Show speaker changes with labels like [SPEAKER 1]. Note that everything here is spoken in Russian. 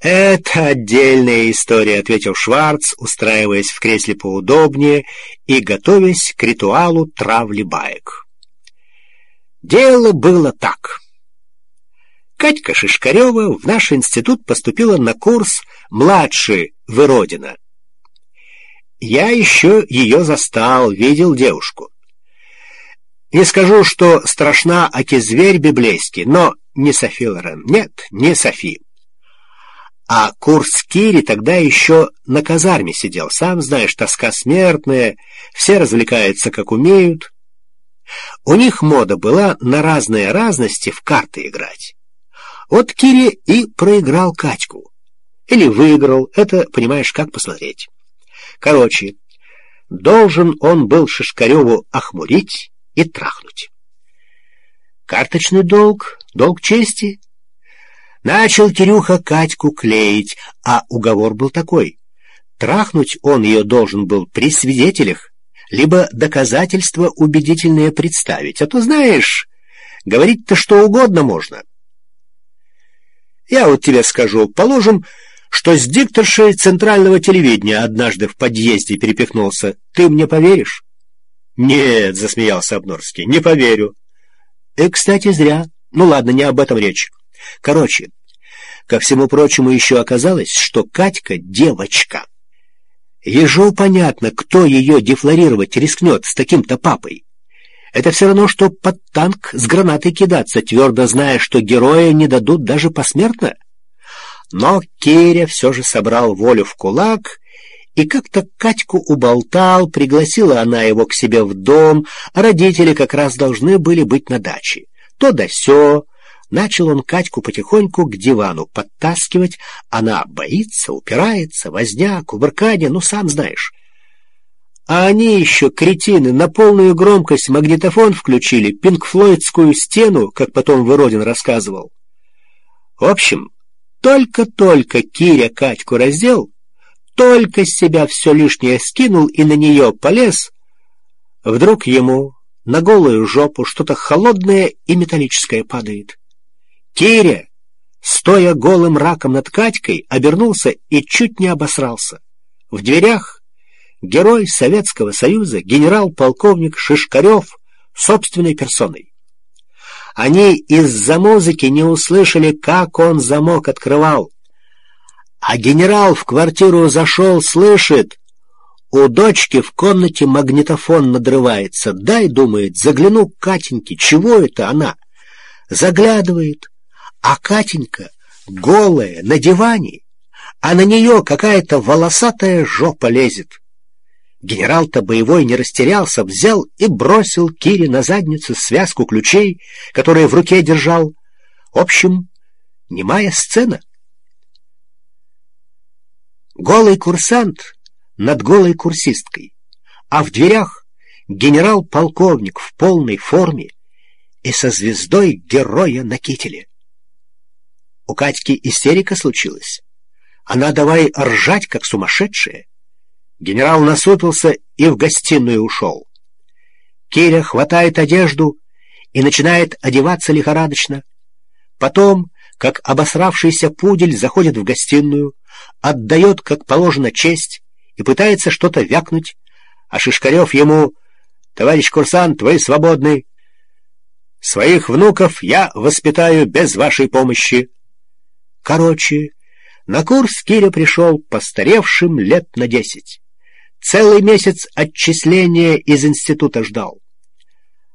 [SPEAKER 1] «Это отдельная история», — ответил Шварц, устраиваясь в кресле поудобнее и готовясь к ритуалу травли баек. Дело было так. Катька Шишкарева в наш институт поступила на курс младше Выродина. Я еще ее застал, видел девушку. Не скажу, что страшна, аки зверь библейский, но не Софи Лорен, нет, не Софи. А курс Кири тогда еще на казарме сидел. Сам знаешь, тоска смертная, все развлекаются, как умеют. У них мода была на разные разности в карты играть. Вот Кири и проиграл Катьку. Или выиграл, это, понимаешь, как посмотреть. Короче, должен он был Шишкареву охмурить и трахнуть. Карточный долг, долг чести. Начал Кирюха Катьку клеить, а уговор был такой. Трахнуть он ее должен был при свидетелях, либо доказательства убедительные представить. А то, знаешь, говорить-то что угодно можно. Я вот тебе скажу, положим, что с дикторшей центрального телевидения однажды в подъезде перепихнулся. Ты мне поверишь? Нет, засмеялся Обнорский, не поверю. Кстати, зря. Ну ладно, не об этом речь. Короче, ко всему прочему еще оказалось, что Катька девочка. Ежу понятно, кто ее дефлорировать рискнет с таким-то папой. Это все равно, что под танк с гранатой кидаться, твердо зная, что героя не дадут даже посмертно. Но Киря все же собрал волю в кулак и как-то Катьку уболтал, пригласила она его к себе в дом, а родители как раз должны были быть на даче. То да сё. Начал он Катьку потихоньку к дивану подтаскивать. Она боится, упирается, возня, кувырканье, ну, сам знаешь. А они еще, кретины, на полную громкость магнитофон включили, пинк-флойдскую стену, как потом Выродин рассказывал. В общем, только-только Киря Катьку раздел, только с себя все лишнее скинул и на нее полез, вдруг ему на голую жопу что-то холодное и металлическое падает. Киря, стоя голым раком над Катькой, обернулся и чуть не обосрался. В дверях герой Советского Союза, генерал-полковник Шишкарев собственной персоной. Они из-за музыки не услышали, как он замок открывал. А генерал в квартиру зашел, слышит, у дочки в комнате магнитофон надрывается. Дай, думает, загляну к Катеньке, чего это она? Заглядывает. А Катенька голая, на диване, а на нее какая-то волосатая жопа лезет. Генерал-то боевой не растерялся, взял и бросил Кире на задницу связку ключей, которые в руке держал. В общем, немая сцена. Голый курсант над голой курсисткой, а в дверях генерал-полковник в полной форме и со звездой героя на кителе. У Катьки истерика случилась. Она давай ржать, как сумасшедшая. Генерал насупился и в гостиную ушел. Киря хватает одежду и начинает одеваться лихорадочно. Потом, как обосравшийся пудель, заходит в гостиную, отдает, как положено, честь и пытается что-то вякнуть, а Шишкарев ему: «Товарищ курсант, вы свободны. Своих внуков я воспитаю без вашей помощи». Короче, на курс Киря пришел постаревшим лет на 10. Целый месяц отчисления из института ждал.